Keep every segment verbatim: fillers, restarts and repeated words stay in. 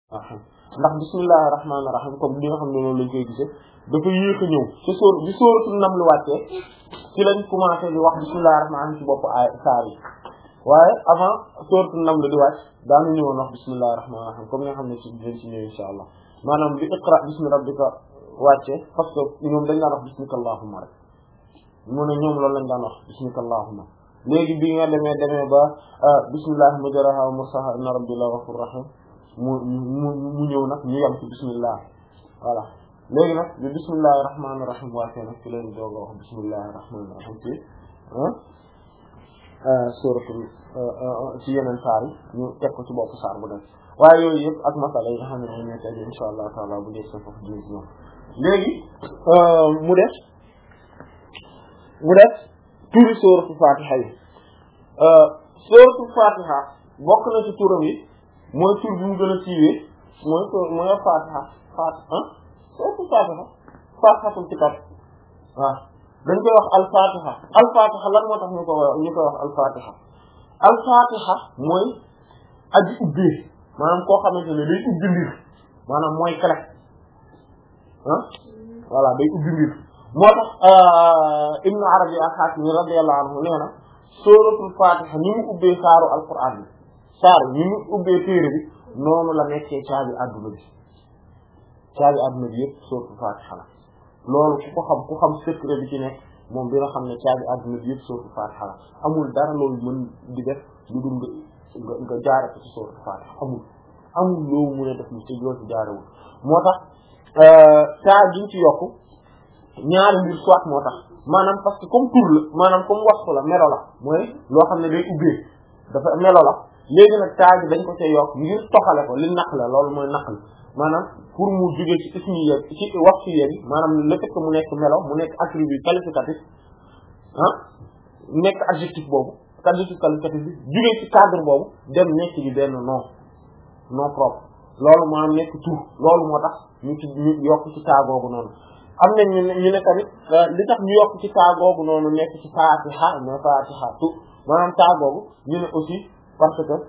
ndax bismillahir rahmanir rahim comme li nga xam ne loolu lañ koy gisee dafa yéex a ñëw ci sóor bi sóoratul Naml wàccee ci lañ commencé di wax bismillahir rahmanir rahim ci bopp ay saar yi waaye avant sóoratul Naml di wàcc daanu ñëwoon wax bismillahir rahmanir rahim comme nga xam ne ci dinañ ci ñëw insha allah maanaam bi iqra bismi rabbika wàcce parce que ñoom dañ daan wax bismika allahumma rek mu ne ñoom loolu lañ daan wax bismika allahumma léegi bi nga demee demee ba bismillah majraha wa mursaha inna rabbi la ghafurur rahim mu mu mu ñëw nag ñu yam ci bismillah voilà léegi nag bi bismillahir rahmanir rahim wàcce nag ci leen doog a wax bismillahir rahmanir rahim ci suratul ci yeneen saar yi ñu teg ko ci bopp saar bu nekk waaye yooyu yëpp ak masala yi nga xam ne moom ñoo teg insha allah taala bu dee seen foofu dinañ ci ñëw léegi mu def mu def turi suratul fatiha yi suratul fatiha bokk na ci turam yi mooy tur bi mu gën a siiwee mooy mooy fatiha fatiha suratul fatiha fatihatul kitab waaw dañ koy wax al fatiha al fatiha lan moo tax ñu ko ñu koy wax al fatiha al fatiha mooy aji ubbee maanaam koo xamante ne day ubbi mbir maanaam mooy clé ah voilà day ubbi mbir moo tax Ibn Arabi al-Hatimi radiyallahu anhu nee na suratul fatiha ni mu ubbee saaru alquran bi saar ni mu ubbee téere bi noonu la nekkee caabi adduna bi caabi adduna bi yëpp suratul fatiha la loolu ku ko xam ku xam secret bi ci nekk moom dina xam ne caabi adduna bi yëpp suratul fatiha la amul dara loolu mën di def lu dul nga nga jaare ko ci suratul fatiha amul amul loolu mu ne def lu ci loo ci jaarewul moo tax saa giñ ci yokku ñaari mbir soit moo tax maanaam parce que comme tur la maanaam comme waxtu la melo la mooy loo xam ne day ubbee dafa melo la léegi nag saa gi dañ ko cee yokk ngir toxale ko li naq la loolu mooy naq la maanaam pour mu jógee ci ismi yéen ci waxtu yéen maanaam le fait que mu nekk melo mu nekk attribut qualificatif ah nekk adjectif boobu adjectif qualificatif bi jógee ci cadre boobu dem nekk ci benn nom nom propre loolu maanaam nekk tur loolu moo tax ñu ci ñu yokk ci taa googu noonu am na ñu ne ñu ne tamit li tax ñu yokk ci taa googu noonu nekk ci fatiha mais fatiha tu maanaam taa googu ñu ne aussi parce que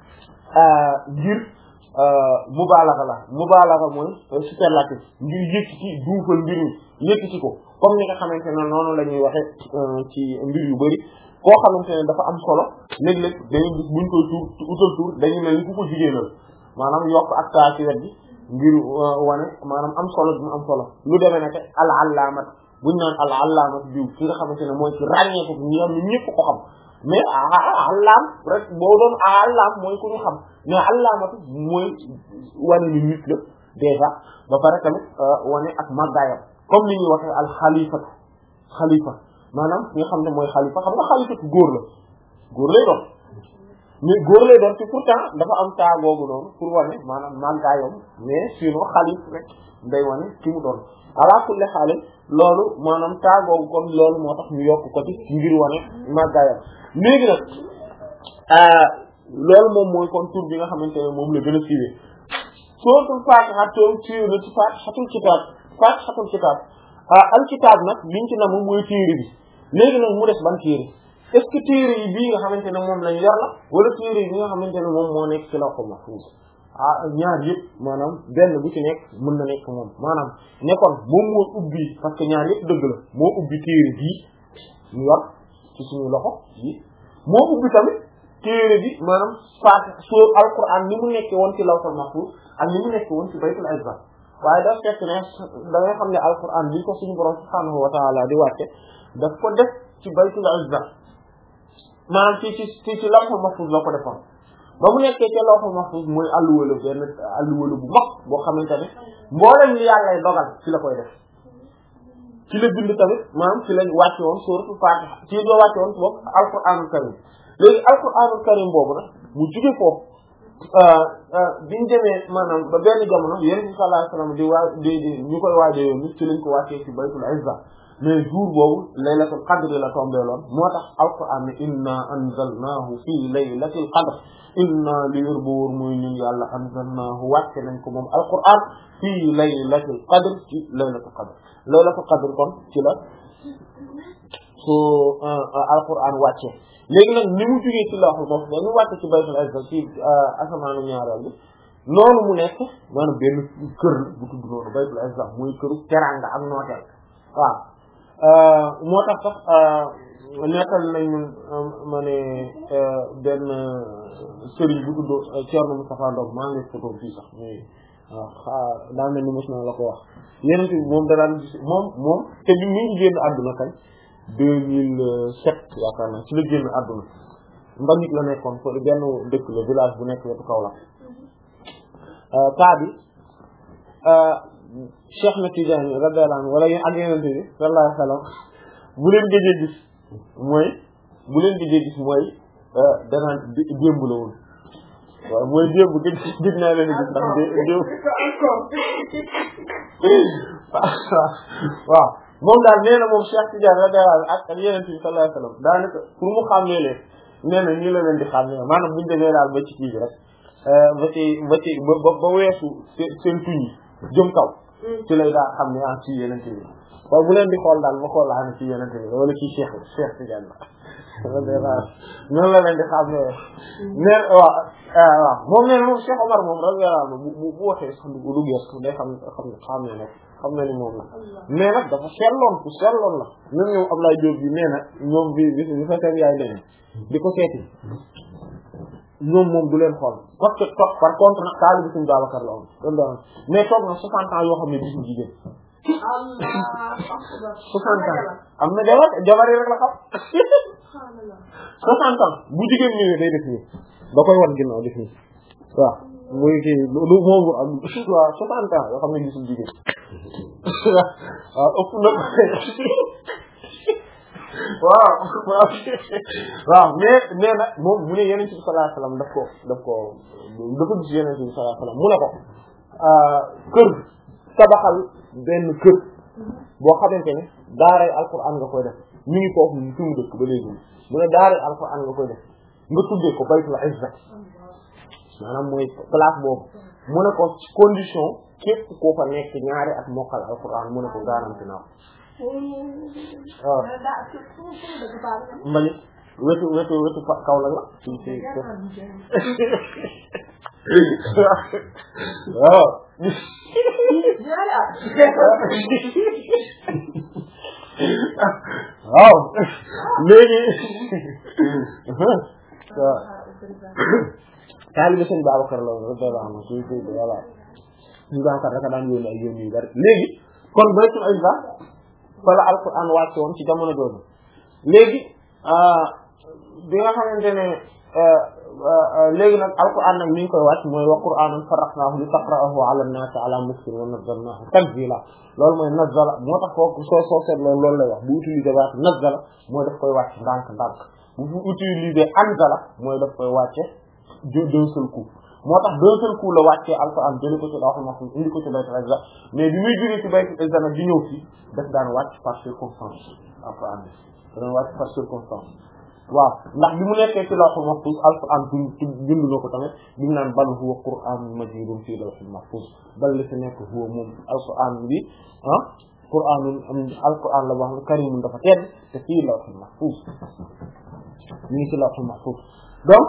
ngir mubaalaga la mubaalaga mooy superlatif ngir yëkkati duufal mbir mi yëkkati ko comme ni nga xamante ne noonu la ñuy waxe ci mbir yu bari koo xamante ne dafa am solo léeg-léeg dañuy gis buñ koy tuur utal tuur dañu mel ni ku ko jigéenal maanaam yokk ak taa ci wet bi ngir wane maanaam am solo bi mu am solo lu demee nekk al allaamat buñ naan al allaamat biw ki nga xamante ne mooy ci ràññee ko ñi am ni ñëpp ko xam mais allaam rek boo doon allaam mooy ku ñu xam mais allaamatu mooy wane ni nit la déjà ba pare tamit wane ak màggaayam comme ni ñuy waxee al xalifatu xalifa maanaam ki nga xam ne mooy xalifa xam nga xalifatu góor la góor lay doon mais góor lay doon ci pourtant dafa am taa googu noonu pour wane maanaam màggaayam mais sinon xalif rek day wane ki mu doon ala kulli xaal loolu maanaam taa googu comme loolu moo tax ñu yokk ko ci ngir wane màggaayam léegi nag loolu moom mooy kon tur bi nga xamante ne moom la gën a siiwee suratul fatiha toom siiwee na ci fatihatul kitab fatihatul kitab al kitab nag liñ ci na moom mooy téere bi léegi nag mu des ban téere est-ce que téere yi bii nga xamante ne moom lañ yor la wala téere yi bi nga xamante ne moom moo nekk ci lawhul mahfuz ah ñaar yëpp maanaam benn bu ci nekk mën na nekk moom maanaam nekkoon moom moo ubbi parce que ñaar yëpp dëgg la moo ubbi téere bii ñu yor ci suñu loxo yi moo ubbi tamit téere bi maanaam faati soo alquran ni mu nekkee woon ci lawhul mahfuz ak ni mu nekkee woon ci baytul izza waaye daf fekk ne da ngay xam ne alquran bi ko suñu borom subhanahu wa ta'ala di wàcce daf ko def ci baytul izza maanaam ci ci ci ci lawhul mahfuz la ko defoon ba mu nekkee ci lawhul mahfuz mooy alluwala benn alluwala bu mag boo xamante ne mboolem li yàllay dogal ci la koy def ci la bind tamit maanaam ci lañ wàcce woon suratul fatiha ci la wàcce woon boobu alquranul karim léegi alquranul karim boobu nag mu jóge foofu biñu demee maanaam ba benn jamono yonent bi sallallahu alayhi wasallam di waa di di ñu koy waaje yoon ci lañ ko wàccee ci baytul izza mais jour boobu laylatul qadr la tombeeloon moo tax alquran ne inna anzalnahu fii laylatil qadr inna li wér bu wóor muy ñun yàlla anzalnahu wàcce nañ ko moom alquran fii laylatil qadr ci laylatul qadr laylatul qadr kon ci la su alquran wàcce léegi nag ni mu jógee ci lawhul mahfuz ba ñu wàcce ci baytul izza ci asamaanu ñaareel bi noonu mu nekk maanaam benn kër bu tudd noonu baytul izza muy këru teranga ak nooteel waaw moo tax sax nekkal nañu ma ne benn sëriñ bu tudd Thierno Moustapha Ndong maa ngi photo fii sax muy waaw xaa daa mel ni mos na la ko wax yeneen bi moom da daan gis moom moom te bi mi ngi génn àdduna kañ deux mille sept yaakaar naa ci la génn àdduna Mbagnick la nekkoon fa benn dëkk la village bu nekk wetu Kaolack kaa bi Cheikh na Tidiane radiyallahu anhu wala yéen ak yeneen bi sallallahu alayhi wa sallam bu leen gëjee gis mooy bu leen gëjee gis mooy danaan démb la woon waaw mooy démb gëj gëj naa leen gis ndax démb waaw moom daal nee na moom Cheikh Tidiane radiyallahu anhu ak ak yeneen bi sallallahu alayhi wa sallam daanaka pour mu xàmmee leen nee na nii la leen di xàmmee maanaam buñu demee daal ba ci kii bi rek ba ci ba ci ba ba weesu seen tuñ yi jëm kaw ci lay daal xam ne ah ci yeneen bi waaw bu leen di xool daal ba xool laa ne ci yeneen bi wala ci Cheikh Cheikh Tidiane la noonu la leen di xam ne ne waaw waaw moom nee moom Cheikh Omar moom radiyallahu anhu bu bu waxee sax du du gees day xam xam ne xam ne nag xam na ni moom la mais nag dafa seetloon ku seetloon la même ñoom Ablaye Diop bi nee na ñoom bi bi bi fa seen yaay demee di ko seeti ñoom moom du leen xool parce que toog par contre nag taalibe Sëriñ Babacar la woon mais toog na soixante ans yoo xam ne gisul jigéen soixante ans am na jabar jabar yi rek la xam soixante ans bu jigéen ñëwee day def nii da koy wan ginnaaw def nii waaw muy kii lu moom am waaw soixante ans yoo xam ne gisul jigéen waaw ëpp na waaw waaw mais nee na moom mu ne Yonent bi sallallahu alayhi wasallam daf ko daf ko dafa gis Yonent bi sallallahu alayhi wasallam mu ne ko kër tabaxal benn kër boo xamante ne daaray alquran nga koy def mi ngi foofu ñu fi mu dëkk ba léegi mu ne daaray alquran nga koy def nga tuddee ko baytul izza maanaam mooy place boobu mu ne ko ci condition képp koo fa nekk ñaari at mokkal alquran mu ne ko garanti naa ko waaw mbali wetu wetu wetu kaw la la ci ci waaw waaw léegi taalibe Sëriñ Babacar la radiyallahu anhu ci ci voilà ñu Babacar rek daan yónni ay yónni yu bari léegi kon baytul izza fa la alquran wàcce woon ci jamono jooju léegi bi nga xamante ne léegi nag alquran nag mi ngi koy wàcc mooy wa qur'anan farraqnahu li taqra'ahu 'ala an-nasi 'ala muksin wa nazzalnahu tanzila loolu mooy nazzala moo tax foofu soo soo seet loolu loolu lay wax bu utiliser waat nazzala mooy daf koy wàcc ndànk ndànk bu utiliser anzala mooy daf koy wàcce d'un seul coup moo tax d'un seul coup la wàccee alquran jëli ko ci lawhul mahfuz indi ko ci baytul izza mais bi muy jógee ci baytul izza nag di ñëw fii daf daan wàcc par circonstance alquran bi daan wàcc par circonstance waaw ndax bi mu nekkee ci lawhul mahfuz alquran bind na ko tamit bi mu naan bal huwa qur'anun majidun fii lawhil mahfuz bal li fi nekk huwa moom alquran bi ah qur'anun am alquran la boo xam ne karimun dafa tedd te fii lawhil mahfuz ñu ngi ci lawhul mahfuz donc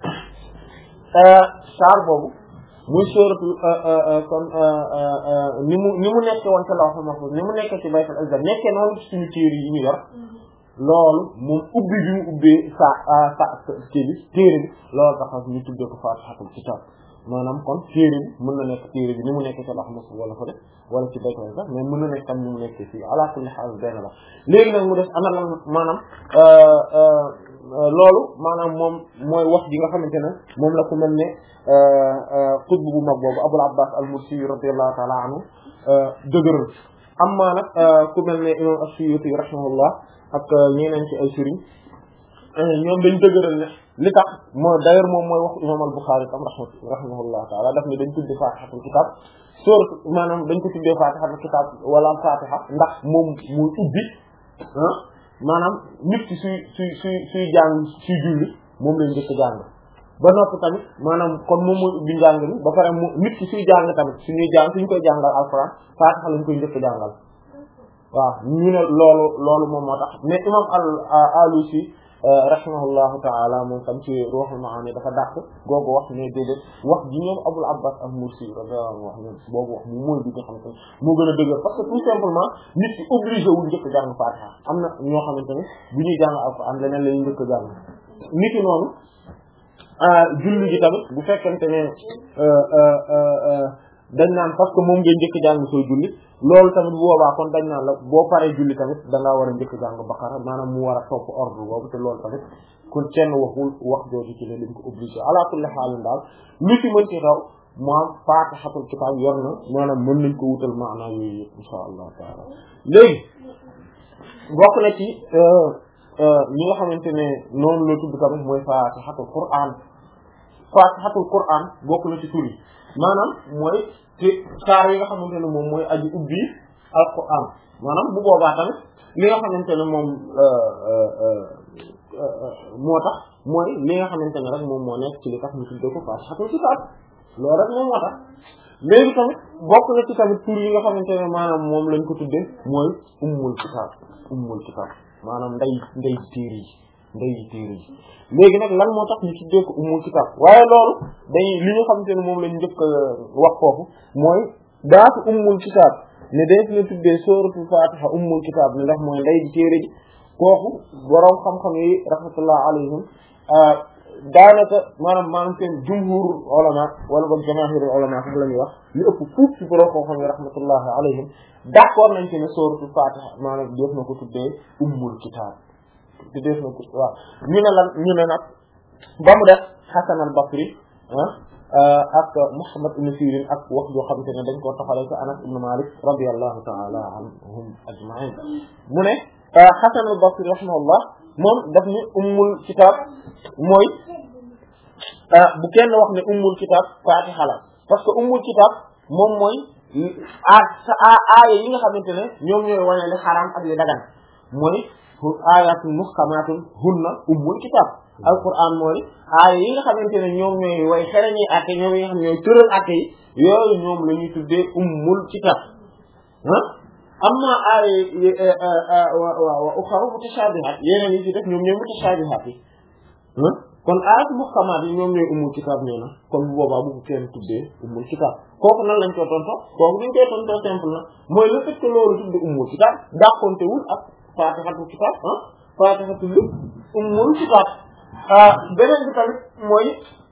saar boobu muy sóoratu kon ni mu ni mu nekkee woon ci lawhul mahfuz ni mu nekkee ci baytul izza nekkee noonu ci suñu téere yi ñu yor loolu moom ubbi bi mu ubbee sa sa kii bi téere bi loolu tax ñu tuddee ko faatihatul kitaab maanaam kon téere bi mën na nekk téere bi ni mu nekkee ci lawhul mahfuz wala fa def wala ci baytul izza mais mën na nekk tam ni mu nekkee fii ala kulli haal benn la léegi nag mu def ana lan maanaam loolu maanaam moom mooy wax ji nga xamante ne moom la ku mel ne xutb bu mag boobu Abul Abbas al-Mursi radiyallahu ta'ala anhu dëgëral amma nag ku mel ne imam as-Suyuti rahimahullah ak ñeneen ci ay sëriñ ñoom dañ dëgëral ne li tax moo d'ailleurs moom mooy wax imam al-Bukhari tam rahimahullah ta'ala daf ne dañ tudde fatihatul kitab sourate maanaam dañ ko tuddee fatihatul kitab wala fatiha ndax moom muy ubbi ah maanaam nit ki suy suy suy suy jàng suy julli moom lañ njëkk jàng ba noppi tamit maanaam comme moom mooy ubbi njàng mi ba pare mu nit ki suy jàng tamit suñuy jàng suñ koy jàngal alxuraan faatixa lañ koy njëkk jàngal waaw ñu ne loolu loolu moom moo tax mais imam al Alusi rahimahullahu ta'ala moom tam ci Ruhul Ma'ani dafa dàq googu wax ne déedéet wax ji ñoom Abul Abbas al-Mursi radiyallahu anhu wax ñoom boobu wax mu mooy bi nga xamante ne moo gën a dëgër parce que tout simplement nit ki obligé wul njëkk jàng Fatiha am na ñoo xamante ne bu ñuy jàng Alxuraan leneen la ñuy njëkk jàng nit ki noonu julli gi tamit bu fekkente ne dañ naan parce que moom ngay njëkk jàng sooy julli loolu tamit bu boobaa kon dañ naan la boo paree julli tamit da ngaa war a njëkk jàng Baqara maanaam mu war a topp ordre boobu te loolu tamit kon kenn waxul wax jooju ci ne dañ ko obligé ala kulli xaalin daal lu ci mën ci xaw moom Faatihatul kitaab yor na maanaam mën nañ ko wutal maanaam yooyu yëpp insha allah taala léegi bokk na ci ñi nga xamante ne noonu la tudd tamit mooy Faatihatul Qur'aan Faatihatul Qur'aan bokk na ci tur yi maanaam mooy ci saar yi nga xamante ne moom mooy aji ubbi alquran maanaam bu boobaa tamit li nga xamante ne moom moo tax mooy li nga xamante ne rek moom moo nekk ci li tax ñu tuddee ko Faatihatul kitaab loolu rek moom moo tax léegi tamit bokk na ci tamit tur yi nga xamante ne maanaam moom lañ ko tuddee mooy ummul kitaab ummul kitaab maanaam nday nday téere yi nday téere yi léegi nag lan moo tax ñu tuddee ko ummul kitaab waaye loolu day li nga xamante ne moom lañ njëkk wax foofu mooy daatu ummul kitaab ne dañ la tuddee suratul Fatiha ummul kitaab ne ndax mooy nday téere ji kooku boroom xam-xam yi rahmatullah alayhim daanaka maanaam maanaam seen jumhur ulama wala boog jamaahir ulama xam la ñuy wax li ëpp fuuf ci boroom xam-xam yi rahmatullah alayhim d'accord nañ ci ne suratul Fatiha maanaam def na ko tuddee ummul kitaab te def na ko waaw ñu ne lan ñu ne nag ba mu def Hasan al-Basri ak Muhammad ibn Sirin ak wax joo xamante ne dañ koo taxalee ci Anas ibn Malik radiyallahu ta'ala anhum ajma'in mu ne Hasan al-Basri rahimahullah moom daf ni ummul kitaab mooy bu kenn wax ne ummul kitaab Fatiha la parce que ummul kitaab moom mooy a sa aaya yi nga xamante ne ñoom ñooy wane li xaraam ak li dagan mooy ayatun muhkamatun hunna ummul kitab alquran mooy aaya yi nga xamante ne ñoom ñooy way xere ñi atte ñoom yi nga xam ñooy tëral atte yi yooyu ñoom la ñuy tuddee ummul kitab ah amma aaya wa ukhra mutashabihat yeneen yi ci def ñoom ñooy mutashabihat yi kon ayat muhkamat yi ñoom ñooy ummul kitab nee na kon bu boobaa bu ko kenn tuddee ummul kitab kooku nan lañ koy tonto kooku dañ koy tonto simple na mooy le fait que loolu tuddee ummul kitab dàqontewul ak Faatihatul kitaab ah Faatihatul ummul kitaab beneen bi tamit mooy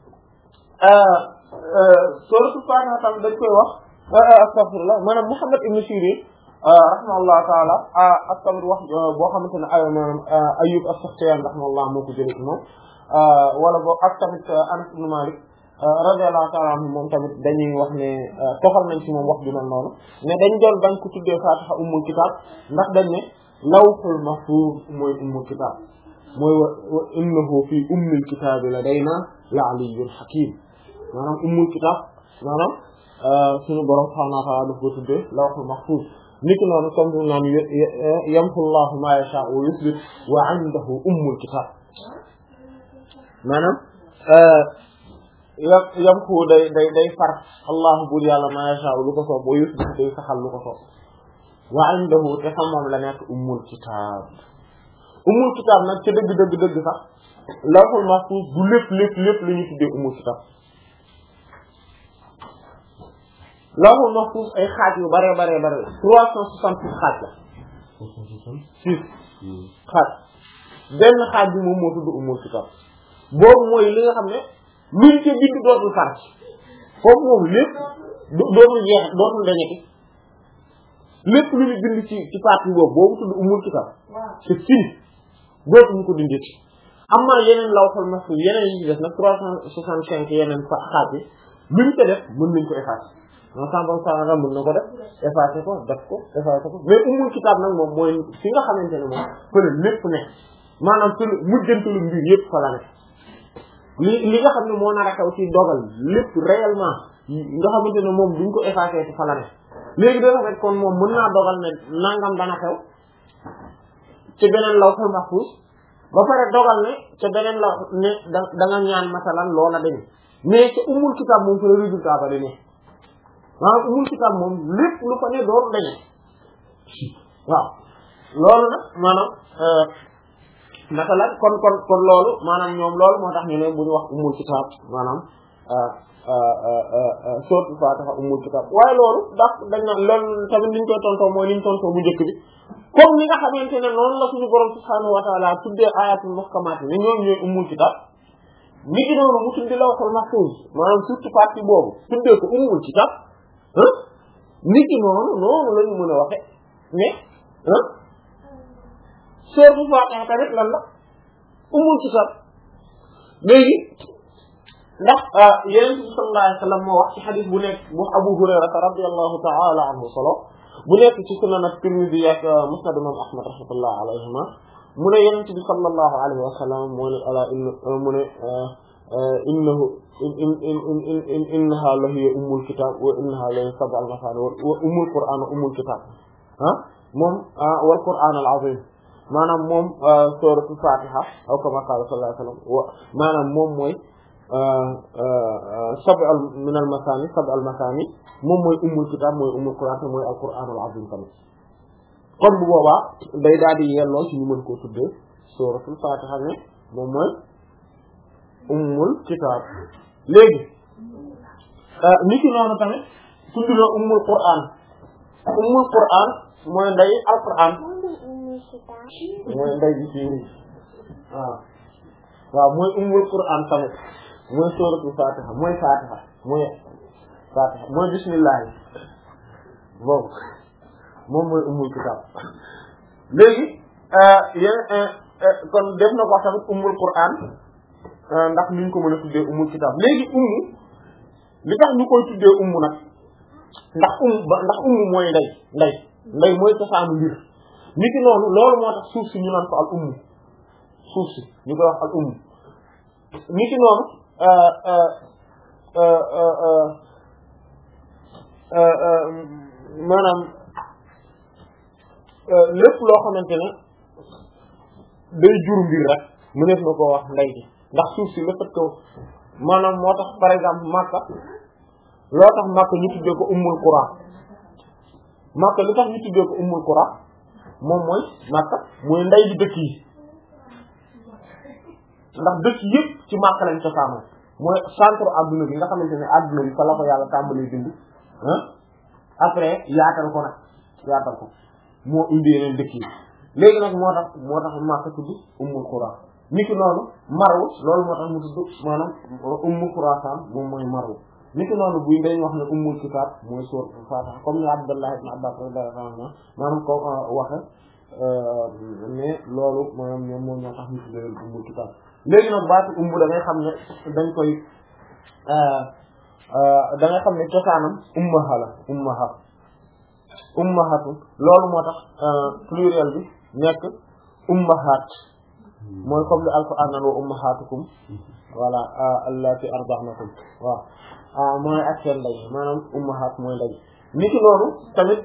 suratul Faatiha tamit dañ koy wax astaghfirullah maanaam Muhammad ibn Sirin rahimahullah taala ak tamit wax boo xamante ne ay maanaam Ayyub as-Sakhtiyani rahimahullah moo ko jëlee moom wala boo ak tamit Anas ibn Malik radiyallahu ta'ala anhu moom tamit dañuy wax ne toxal nañ ci moom wax bi mel noonu ne dañ doon bañ ko tuddee Faatiha ummul kitaab ndax dañ ne lawhul mahfuz mooy ummul kitaab mooy wa innahu fi ummil kitaabi ladaynaa la aliyyun hakiim maanaam ummul kitaab maanaam suñu borom subhaanahu wa ta'aala daf ko tuddee lawhul mahfuz niki noonu comme ñu naan yamhu Allahu maa yashaa'u wa yuthbit wa 'indahu ummul kitaab maanaam yamhu day day day far Allahu bur yàlla maa yashaa'u lu ko soob wa yuthbit day saxal lu ko soob wa indahu te fa moom la nekk ummul kitaab ummul kitaab nag ca dëgg dëgg dëgg sax lawhul mahfuz du lépp lépp lépp la ñu tuddee ummul kitaab lawhul mahfuz ay xaaj yu bare bare bare trois cent soixante-six xaaj la six xaaj benn xaaj bi moom moo tudd ummul kitaab boobu mooy li nga xam ne luñ ca bind dootul far foofu moom lépp dootul jeex dootul dañeti lépp lu ñu bind ci ci partie boobu boobu tudd ummul kitaab c'est fini dootuñu ko dinditi am na yeneen lawhul mahfuz yeneen yi ci def nag trois cent soixante-cinq yeneen fa xaaj yi luñ ko def mën nañ ko effacer non sambam sanga mën na ko def effacer ko def ko effacer ko mais ummul kitaab nag moom mooy fi nga xamante ne moom fële lépp ne maanaam fële mujjantalu mbir yëpp fa la ne li li nga xam ne moo nar a xew ci dogal lépp réellement nga xamante ne moom duñ ko effacer ci fa la ne léegi dana fekk kon moom mën naa dogal ne nangam dana xew ci beneen lawhul mahfuz ba pare dogal ne ca beneen la ne da da nga ñaan masalan loola dañu mais ca ummul kitaab moom fa la résultat ba dañu maanaam ummul kitaab moom lépp lu fa ne dooru dañu waaw loolu nag maanaam naka la kon kon kon loolu maanaam ñoom loolu moo tax ñu ne bu ñu wax ummul kitaab maanaam suratul Fatiha ummul kitaab waaye loolu ndax dañ na loolu tamit niñ koy tontoo mooy niñ tontoo bu njëkk bi comme ni nga xamante ne noonu la suñu borom subhaanahu wa ta'ala tuddee ayatul muhkamaat ne ñoom ñooy ummul kitaab ni ki noonu mu tuddi lawhul mahfuz maanaam surtout partie boobu tuddee ko ummul kitaab ah ni ki noonu noonu la ñu mën a waxe mais ah suratul Fatiha tamit lan la ummul kitaab léegi ndax Yonent bi sallallahu alayhi wa sallam moo wax ci xadis bu nekk bu Abu Hurayrata radiyallahu ta'ala anhu solo bu nekk ci sunan at-Tirmidhi ak Musnad Imam Ahmad rahmatullahi alayhima mu ne Yonent bi sallallahu alayhi wa sallam mu ne ala mu ne innahu innaha la hiya ummul kitab wa innaha la sab'u al-mathani wa ummul qur'an wa ummul kitab ah moom wal qur'an al-azim maanaam moom suratul Fatiha aw kama qala sallallahu alayhi wa sallam maanaam moom mooy sab'al min al masani sab'al masani moom mooy ummul kitab mooy ummul qur'an mooy al qur'an al azim tamit kon bu boobaa day daal di yelloo ci ñu mën koo tuddee suratul Fatiha ne moom mooy ummul kitab léegi ni ki noonu tamit tuddee ummul qur'an ummul qur'an mooy nday al qur'an mooy nday bi ci waaw waaw mooy ummul qur'an tamit mooy suratul Fatiha mooy Fatiha mooy Fatiha mooy bismillah boobu moom mooy ummul kitab léegi yéen kon def na ko tamit ummul Qur'an ndax ni ñu ko mën a tuddee ummul kitab léegi ummu li tax ñu koy tuddee ummu nag ndax umm ndax ummu mooy ndey ndey ndey mooy cosaanu mbir nit ki noonu loolu moo tax suuf si ñu naan ko al ummu suuf si ñu koy wax al ummu nit ki noonu maanaam lépp loo xamante ne day jur mbir rek mënees na koo wax ndey ji ndax suuf si le fait que maanaam moo tax par exemple Makka loo tax Makka ñu tuddee ko ummul qura Makka li tax ñu tuddee ko ummul qura moom mooy Makka mooy ndey di dëkk yi ndax dëkk yëpp ci Makka lañ cosaanoo mooy centre adduna bi nga xamante ne adduna bi fa la ko yàlla tàmbalee bind ah après yaatal ko nag yaatal ko moo indi yeneen dëkk yi léegi nag moo tax moo tax Makka tudd ummul qura niki noonu Marw loolu moo tax mu tudd maanaam ummul Xuraasaan moom mooy Marw niki noonu buy dañ wax ne ummul kitaab mooy suuratul Faatiha comme ni Abdullah ibn Abbas radiyallahu anhu maanaam ko waxe mais loolu maanaam ñoom moom ñoo tax ñu tuddee ummul kitaab léegi nag baatu ummu da ngay xam ne dañ koy da ngay xam ne cosaanam ummaha la ummaha ummahatu loolu moo tax pluriel bi nekk ummahat mooy comme li alquran naan wa ummahatukum voilà allati arda'nakum waaw mooy ak seen ndey maanaam ummahat mooy ndey ni ki loolu tamit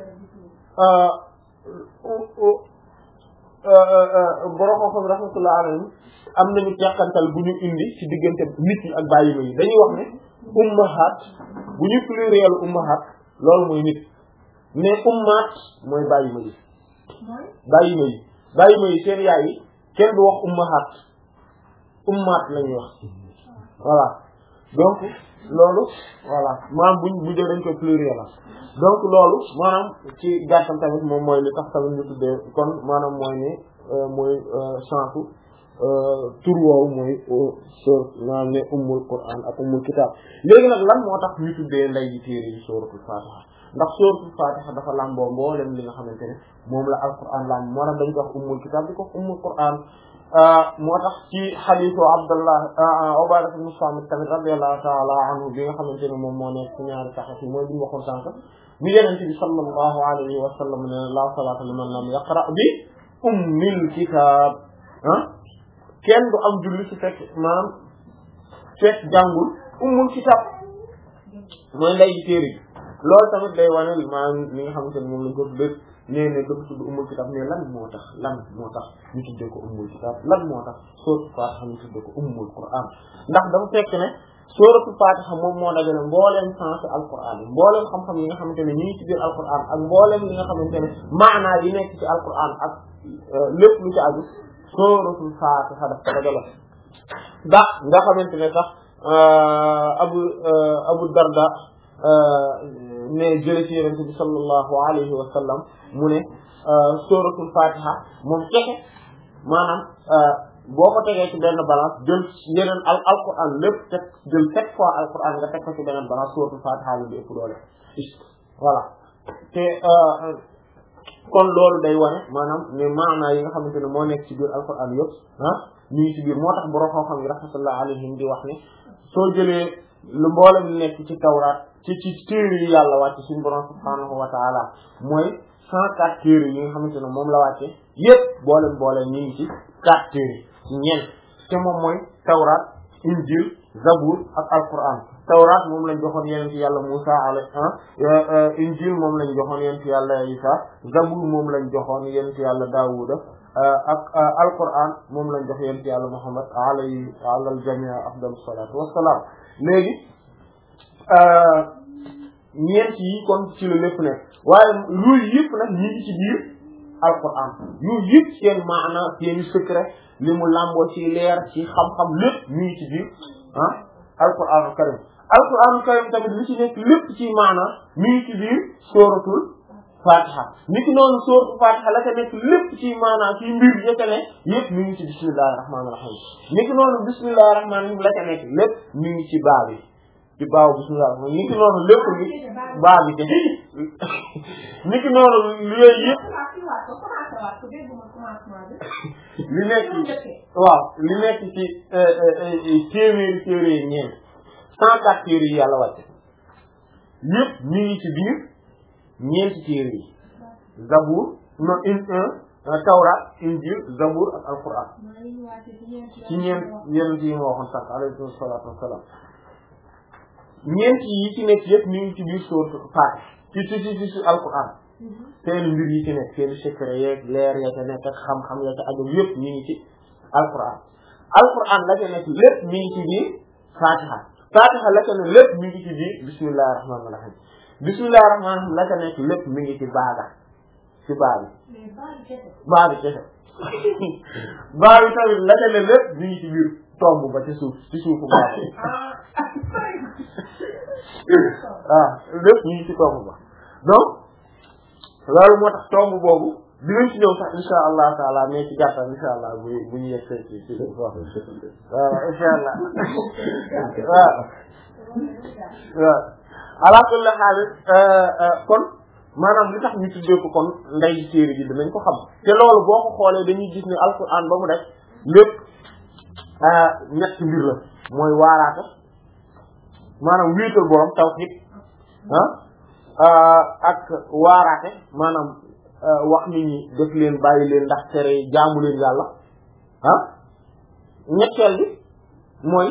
borom xam rahmatullah alayhi am nañu teqantal bu ñu indi ci diggante nit yi ak bàyyima yi dañuy wax ne ummahat bu ñu pluriel ummahat loolu mooy nit mais ummaat mooy bàyyima yi bàyyima yi bàyyima yi seen yaay yi kenn du wax ummahat ummaat lañuy wax voilà donc loolu voilà maanaam buñ bu jël dañ ko pluriel la donc loolu maanaam ci gàttal tamit moom mooy li tax tamit ñu tuddee kon maanaam mooy ne mooy chantu tur woowu mooy sóor maanaam ne ummul Qur'an ak ummul kitab léegi nag lan moo tax ñu tuddee nday ji téere yi suratul Fatiha ndax suratul Fatiha dafa lamboo mboolem li nga xamante ne moom la alquran lam moo tax dañ ko wax ummul kitab di ko wax ummul Qur'an moo tax ci xadiisu Abdullah Ubaada ibn Saamit tamit radiyallahu ta'ala anhu bi nga xamante ne moom moo nekk ci ñaari saxiix yi mooy bi ñu waxoon sànq bi Yonent bi sallallahu alayhi wa sallam ne la salaata liman lam yaqra bi ummil kitab ah kenn du am julli su fekk maanaam fekk jàngul ummul kitab mooy nday ji téere bi loolu tamit day wane maanaam li nga xamante ne moom lañ ko tuddee nee ne dafa tudd ummul kitab mais lan moo tax lan moo tax ñu tuddee ko ummul kitab lan moo tax suratul Fatiha ñu tuddee ko ummul Qur'an ndax dafa fekk ne suratul Fatiha moom moo dajale mbooleem sens alquran yi mbooleem xam-xam yi nga xamante ne ñu ngi ci biir alquran ak mbooleem li nga xamante ne maanaa yi nekk ci alquran ak lépp lu ci aju suratul Fatiha daf ko dajale ba nga xamante ne sax abu abu darda ne jële ci yonent bi sallallahu alayhi wa sallam mu ne suratul Fatiha moom keke maanaam boo ko tegee ci benn balance jël yeneen al alquran lépp teg jël sept fois alquran nga teg ko ci beneen balance suratul Fatiha la di ëpp doole voilà te kon loolu day wane maanaam ne maanaa yi nga xamante ne moo nekk ci biir alquran yëpp ah ñu ngi ci biir moo tax borom xam-xam yi rahmatullah alayhim di wax ne soo jëlee lu mboolem nekk ci tawraat ci ci téere yi yàlla wàcce suñu borom subhaanahu wa taala mooy cent quatre téere yi nga xamante ne moom la wàcce yëpp boolem boolem ñu ngi ci quatre téere ci ñeent te moom mooy tawraat injil zabur ak alquran tawraat moom lañ joxoon yonent yàlla Musa alayhi injil moom lañ joxoon yonent yàlla Isa zabur moom lañ joxoon yonent yàlla Daawuda ak alquran moom lañ jox yonent yàlla Muhammad alayhi ala al-jamii afdalu salaatu wassalaam léegi ñeent yi kon ci la lépp nekk waaye yooyu yëpp nag ñi ngi ci biir alquran yooyu yëpp seen maana seeni secret li mu làmboo ci leer ci xam-xam lépp ñu ngi ci biir ah alquranul karim alquranul karim tamit li ci nekk lépp ci maana mi ngi ci biir suratul Fatiha ni ki noonu suratul Fatiha la ca nekk lépp ci maana ci mbir yëkka ne yëpp mi ngi ci bismillahir rahmanir rahim ni ki noonu bismillahir rahmanir rahim la ca nekk lépp mi ngi ci baa bi ci baaw bismillah ni ki noonu lépp ni baa bi te ni ki noonu yooyu yëpp li nekk waaw li nekk ci téeméeri téere yi ñeent cent quatre téere yi yàlla wàcce yëpp mi ngi ci biir ñeenti téere yi zabur no in tawrat injil zabur ak alquran ci ñeent yeneen yi ma waxoon sax alayhi salaatu wassalaam ñeent yi ci nekk yëpp mi ngi ci biir sourate Fatiha ci ci ci ci alquran seen mbir yi ci nekk seen secret yeeg leer ya ca nekk ak xam-xam ya ca aju yëpp mi ngi ci alquran alquran la ca nekk lépp mi ngi ci biir Fatiha Fatiha la ca nekk lépp mi ngi ci biir bismillahir rahmanir rahim bismillahir rahmanir rahim la ca nekk lépp mi ngi ci baaga ci baabi baabi kese baabi tamit la ca nekk lépp mi ngi ci biir tomb ba ci suuf ci suufu baabi ah lépp mi ngi ci tomb ba donc loolu moo tax tomb boobu dinañ ci ñëw sax insha allah taala mais ci gàttal insha allah bu bu ñu yegg ci ci waaw insha allah waaw waaw ala kulli haal kon maanaam li tax ñu tuddee ko kon nday téere gi dinañ ko xam te loolu boo ko xoolee dañuy gis ne alquran ba mu def lépp ñett mbir la mooy waaraate maanaam wéetal borom tawhid ah ak waaraate maanaam wax nit ñi def leen bàyyi leen ndax tere jaamu leen yàlla ah ñetteel bi mooy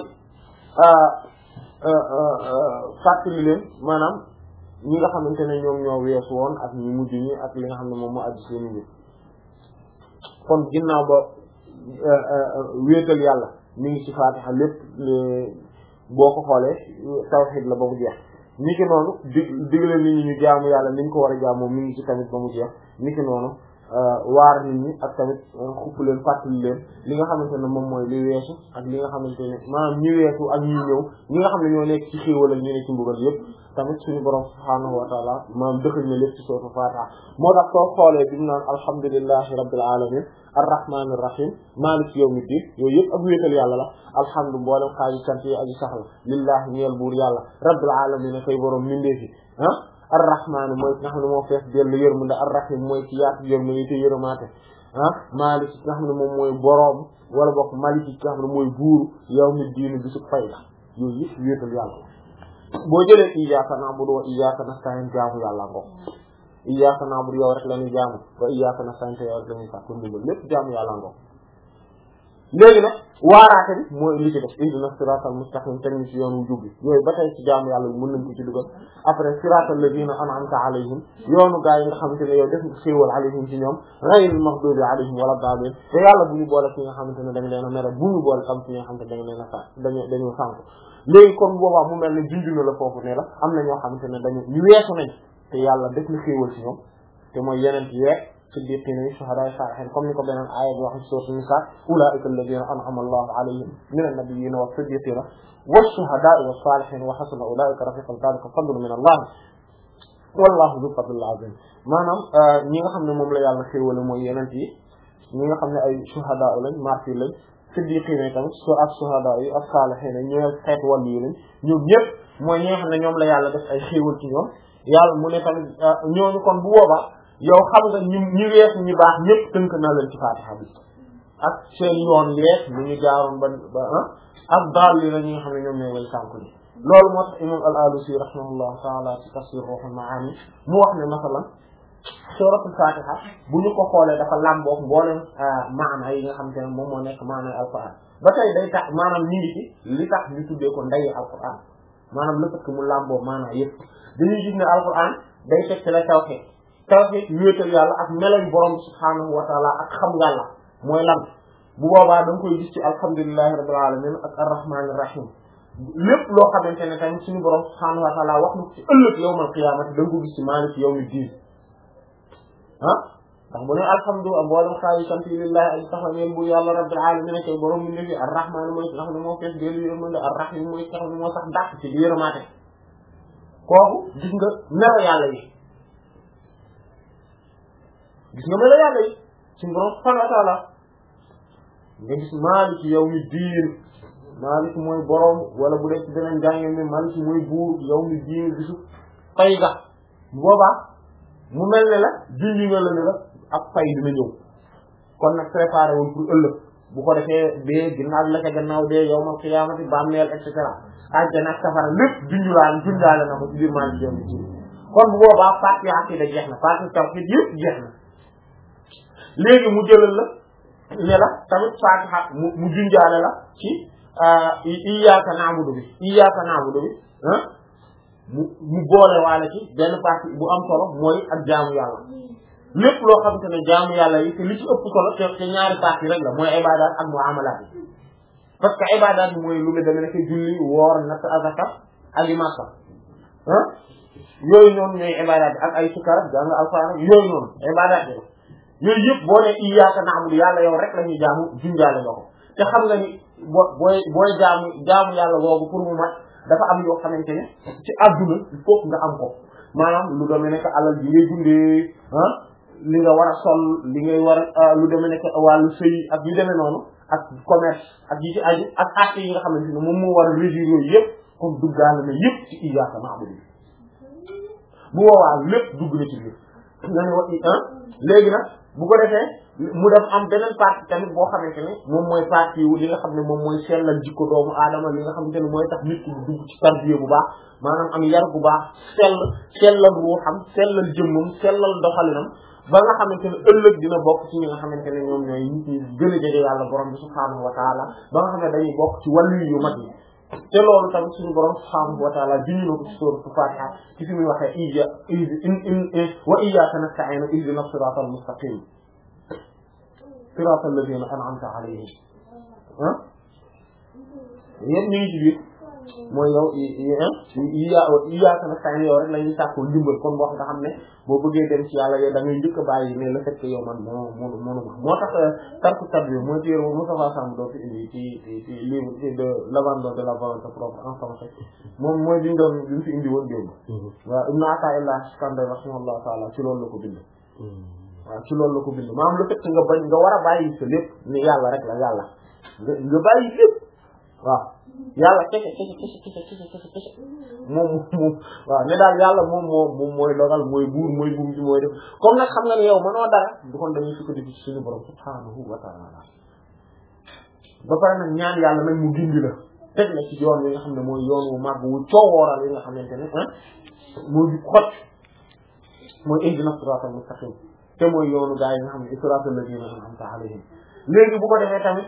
fàttali leen maanaam ñi nga xamante ne ñoom ñoo weesu woon ak ñi mujj ñi ak li nga xam ne moom moo aju seen mbir kon ginnaaw ba wéetal yàlla mi ngi ci Faatiha lépp boo ko xoolee tawhid la ba mu jeex ni ki noonu dig digle nit ñi ñu jaamu yàlla ni ñu ko war a jaamoo mi ngi ci tamit ba mu jeex ni ki noonu waar nit ñi ak tamit xupp leen fàttali leen li nga xamante ne moom mooy li weesu ak li nga xamante ne maanaam ñi weesu ak ñi ñëw ñi nga xam ne ñoo nekk ci xéewal ak ñu ne ci mbugal yëpp tamit suñu borom subhaanahu wa taala maanaam dëxëñ na lépp ci sootu Faatiha moo tax soo xoolee bi mu naan alhamdulillahi rabbil alamin arrahmanir rahim maliki yawmiddin yooyu yëpp ak wéetal yàlla la alhamdu mboolem xaaji sant yi aji saxla lillahi ñeel buur yàlla rabbil alamin kay borom mindeefi ah arrahman mooy ki nga xam ne moo fees dellu yërmande arrahim mooy ci yaatu yërmande te yërëmaate ah maliki ki nga xam ne moom mooy boroom wala bokk maliki ki nga xam ne mooy buuru yawmiddin bisu fay la yooyu yëpp wéetal yàlla boo jëlee iyyaka na'budu wa iyyaka nasta'in jaamu yàlla ngo iyyaka na'budu yow rek la ñuy jaamu wa iyyaka nasta'in yow rek la ñuy sàkku ndimbal lépp jaamu yàlla ngo léegi nag waaraate bi mooy li ci def ihdina siratal mustaqim teg ñu ci yoon wu jubbi yooyu ba tey ci jaamu yàlla mën nañ ko ci dugal après siratal ladina an'amta alayhim yoonu gaa yi nga xamante ne yow def nga xéewal alayhim ci ñoom ghayril maghdubi alayhim wala daalin te yàlla bu ñu boole ci nga xamante ne dañ leen a mere bu ñu boole tam ci nga xamante ne dañ leen a sa dañu dañu sànk léegi kon boobaa mu mel ne junj na la foofu ne la am na ñoo xamante ne dañu ñu weesu nañ te yàlla def na xéewal ci ñoom te mooy yeneen ci yeeg siddiqina shuhada salihin comme ni ko beneen aaya bi wax ci sourate Nisa ulaika alladhina an'ama Allahu alayhim minan nabiyyina was siddiqina was shuhada was salihin wa hasuna ulaika rafiqan dhalika fadlun min Allah wallahu dhu fadlil azim maanaam ñi nga xam ne moom la yàlla xéewale mooy yeneen yi ñi nga xam ne ay shuhada lañ martyr lañ siddiqina tamit so ak shuhada yi ak salihin ñooy xeet wàll yi lañ ñoom ñëpp mooy ñi nga xam ne ñoom la yàlla def ay xéewal ci ñoom yàlla mu ne tamit ñooñu kon bu boobaa yow xam nga ñu ñu wees ñu baax ñëpp tënk na leen ci Fatiha bi ak seen yoon yees ñu ñu jaaroon ba ba ak daal li la ñi nga xam ne ñoom ñooy way sànk ni loolu moo tax imam al-Alusi rahimahullah taala ci tafsir Ruhul Maani mu wax ne masalan suratul Fatiha bu ñu ko xoolee dafa làmboog mbooleem maana yi nga xam te ne moom moo nekk maana alquran ba tey day tax maanaam ñu ngi ci li tax ñu tuddee ko ndeyu alquran maanaam le fait que mu làmboo maana yëpp dañuy gis ne alquran day teg ci la tawhid tawhid wéetal yàlla ak melañ borom subhaanahu wa taala ak xam yàlla mooy lan bu boobaa da nga koy gis ci alhamdulillahi rabbil alamin ak arrahmanir rahim lépp loo xamante ne tamit suñu borom subhaanahu wa taala wax na ci ëllëg yawmal qiyaamati da nga ko gis ci maalik yawmi diin ah ndax bu ne alhamdulilah mboolem xaayi sant lillahi aji taxaweel bu yàlla rabbil alamin kay borom mi nefi arrahman mooy nga xam ne moo fees déelu yërmande arrahim mooy nga xam ne moo sax dàq ci di yërëmaate kooku gis nga melo yàlla yi gis nga melo yàlla yi suñu borom subhaanahu wa taala nga gis maalik yawmi diin maalik mooy borom wala bu dee ci beneen jàngeen ne maalik mooy buur yawmi diin gisu fay ga boobaa mu mel ne la junñi nga la ne la ak fay dina ñëw kon nag préparé wul pour ëllëg bu ko defee dee ginnaaw la ca gannaaw dee yawmal qiyaamati bàmmeel et cetera àjjana ak safara lépp junjulaale junjaale na ko ci biir maalik yawmi diin kon bu boobaa partie aqida jeex na partie tawhid yëpp jeex na léegi mu jëlal la ne la tamit Fatiha mu mu junjaale la ci iyyaka na'budu bi iyyaka na'budu bi ah mu mu boole waale ci benn partie bu am solo mooy ak jaamu yàlla lépp loo xamante ne jaamu yàlla yi te li ci ëpp solo te te ñaari partie rek la mooy ibadaat ak muamalat yi parce que ibadaat bi mooy lu mu demee nekk julli woor natt azaka ak màkka ah yooyu noonu ñooy ibadaat bi ak ay sukar jàng alxuraan yooyu noonu ibadaat bi yooyu yëpp boo ne iyyaka na'budu yàlla yow rek la ñuy jaamu junjaale nga ko te xam nga ni boo booy booy jaamu jaamu yàlla boobu pour mu mat dafa am yoo xamante ne ci àdduna il faut nga am ko maanaam lu demee nekk alal bi ngay dundee ah li nga war a sol li ngay war a lu demee nekk wàllu sëy ak yu demee noonu ak commerce ak yi ci aju ak actes yi nga xamante ne moom moo war a régir yooyu yëpp comme duggaale na yëpp ci iyyaka na'budu bu boobaa lépp dugg na ci biir nga ne wa ah léegi nag bu ko defee mu def am beneen partie tamit boo xamante ne moom mooy partie wu li nga xam ne moom mooy sellal jikko doomu aadama li nga xamante ne mooy tax nit ki dugg ci tarbiya bu baax maanaam am yar bu baax sell sellal ruuxam sellal jëmmam sellal doxalinam ba nga xamante ne ëllëg dina bokk ci ñi nga xamante ne ñoom ñooy nit ñi gën a jege yàlla borom bi subhaanahu wa taala ba nga xam ne dañuy bokk ci wàllu yu mag yi te loolu tamit suñu borom subhaanahu wa taala biñu na ko ci sourate Fatiha ci fi muy waxee iya in wa iyyaka nasta'in ihdina siratal mustaqim siratal ladina an'amta alayhim ah yéen ñu ngi ci biir mooy yow iya iyyaka nasta'in yow rek la ñuy sàkkoo ndimbal kon wax nga xam ne boo bëggee dem ci yàlla yow da ngay njëkk a bàyyi ne le fait que yow man moo moo mënu ma moo tax tarku tabbi mooy téere bu Moustapha Samb doo fi indi ci ci ci livre de l'abandon de la volonté propre en français moom mooy biñ doon biñ fi indi woon démb waaw Ibn Ata'illah Iskandar rahimahullah taala ci loolu la ko bind waaw ci loolu la ko bind maanaam le fait que nga bañ nga war a bàyyi sa lépp ni yàlla rek la yàlla nga nga bàyyi lépp waaw yàlla kese kese kese kese kese kese kese moom moom waaw ne daal yàlla moom moo moom mooy dogal mooy buur mooy buum ci mooy def comme nag xam nga ne yow mënoo dara du kon dañuy sukkandiku ci suñu borom subhaanahu wa ta'ala ba pare nag ñaan yàlla nag mu gindi la teg la ci yoon wi nga xam ne mooy yoon wu màgg wu coowooral yi nga xamante ne ah moo di xot mooy ihdina siratal mustaqim te mooy yoonu gaa yi nga xam ne siratal ladina an'amta alayhim léegi bu ko defee tamit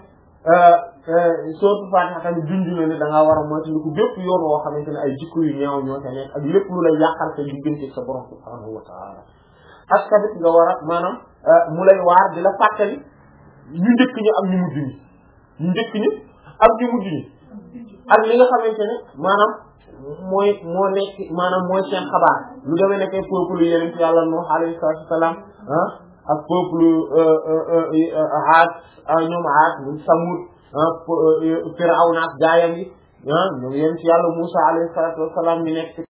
sourate Fatiha tamit junj na ne da ngaa war a moytandiku bépp yoon woo xamante ne ay jikko yu ñaaw ñoo ca nekk ak lépp lu lay yàqal sa diggante sa borom subhanahu wa ta'ala ak tamit nga war a maanaam mu lay waar di la fàttali ñu njëkk ñi ak ñu mujj ñi ñu njëkk ñi ak ñu mujj ñi ak li nga xamante ne maanaam mooy moo nekk maanaam mooy seen xabaar lu demee nekkee peuple yeneen ci yàlla Nuh alayhi salaatu wa salaam ah ak peuple Aad ñoom Aad Samud Firawna ak gaayam yi ñoom yéen ci yàlla Musa alayhi salaatu wassalaam mi nekk